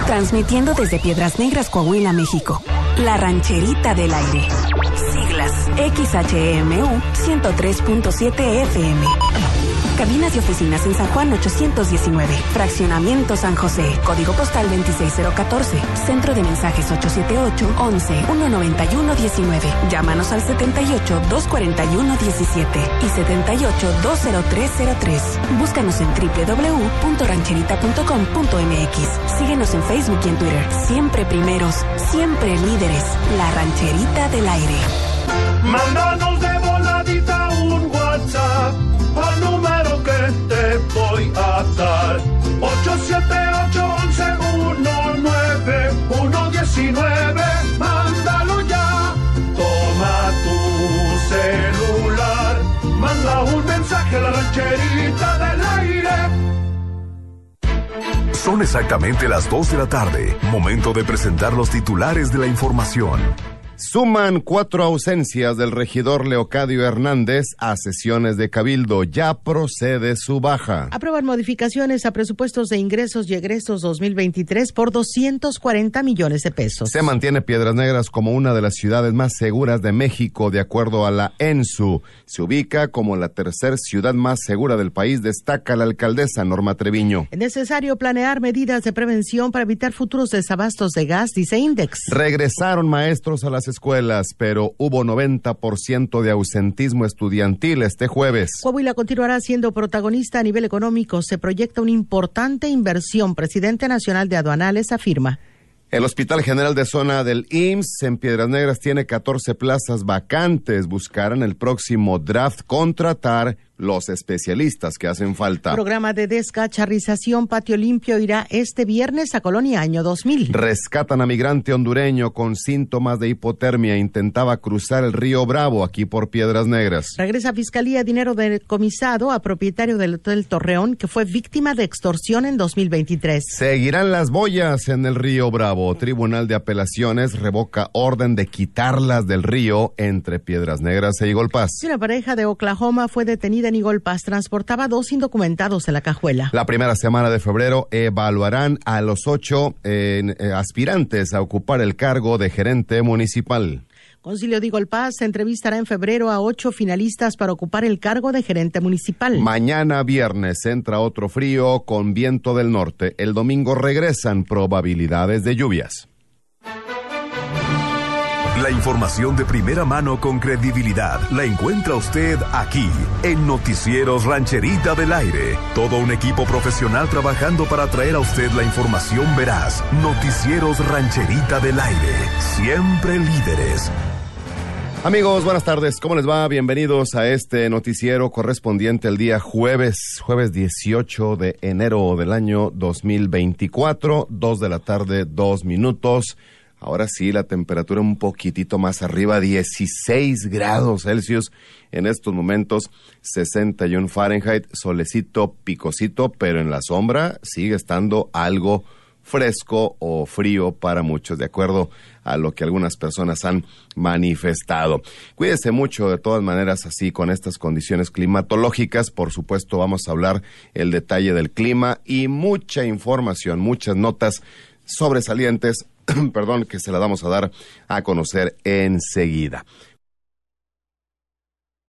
Transmitiendo desde Piedras Negras, Coahuila, México. La Rancherita del Aire. Siglas XHMU 103.7 FM. Cabinas y oficinas en San Juan 819. Fraccionamiento San José. Código postal 26014. Centro de mensajes 878-11-191-19. Llámanos al 78-241-17 y 78-20303. Búscanos en www.rancherita.com.mx. Síguenos en Facebook y en Twitter. Siempre primeros, siempre líderes. La Rancherita del Aire. Mándanos de voladita un WhatsApp al número que te voy a dar. 878-11-191-19. Mándalo ya. Toma tu celular. Manda un mensaje a la Rancherita del Aire. Son exactamente las 2 de la tarde. Momento de presentar los titulares de la información. Suman 4 ausencias del regidor Leocadio Hernández a sesiones de Cabildo. Ya procede su baja. Aprueban modificaciones a presupuestos de ingresos y egresos 2023 por 240 millones de pesos. Se mantiene Piedras Negras como una de las ciudades más seguras de México, de acuerdo a la ENSU. Se ubica como la tercera ciudad más segura del país, destaca la alcaldesa Norma Treviño. Es necesario planear medidas de prevención para evitar futuros desabastos de gas, dice Index. Regresaron maestros a las escuelas, pero hubo 90% de ausentismo estudiantil este jueves. Coahuila continuará siendo protagonista a nivel económico. Se proyecta una importante inversión. Presidente Nacional de Aduanales afirma. El Hospital General de Zona del IMSS en Piedras Negras tiene 14 plazas vacantes. Buscarán el próximo draft contratar los especialistas que hacen falta. Programa de descacharrización Patio Limpio irá este viernes a Colonia Año 2000. Rescatan a migrante hondureño con síntomas de hipotermia. Intentaba cruzar el río Bravo aquí por Piedras Negras. Regresa a Fiscalía dinero decomisado a propietario del Hotel Torreón que fue víctima de extorsión en 2023. Seguirán las boyas en el río Bravo. Tribunal de Apelaciones revoca orden de quitarlas del río entre Piedras Negras e Eagle Pass. Una pareja de Oklahoma fue detenida en Eagle Pass. Transportaba 2 indocumentados en la cajuela. La primera semana de febrero evaluarán a los 8 aspirantes a ocupar el cargo de gerente municipal. Concilio de Eagle Pass entrevistará en febrero a 8 finalistas para ocupar el cargo de gerente municipal. Mañana viernes entra otro frío con viento del norte. El domingo regresan probabilidades de lluvias. La información de primera mano con credibilidad la encuentra usted aquí, en Noticieros Rancherita del Aire. Todo un equipo profesional trabajando para traer a usted la información veraz. Noticieros Rancherita del Aire, siempre líderes. Amigos, buenas tardes. ¿Cómo les va? Bienvenidos a este noticiero correspondiente al día jueves 18 de enero del año 2024, 2 de la tarde, 2 minutos. Ahora sí, la temperatura un poquitito más arriba, 16 grados Celsius en estos momentos, 61 Fahrenheit, solecito, picocito, pero en la sombra sigue estando algo fresco o frío para muchos, de acuerdo a lo que algunas personas han manifestado. Cuídese mucho, de todas maneras, así con estas condiciones climatológicas. Por supuesto, vamos a hablar el detalle del clima y mucha información, muchas notas sobresalientes, perdón, que se las vamos a dar a conocer enseguida.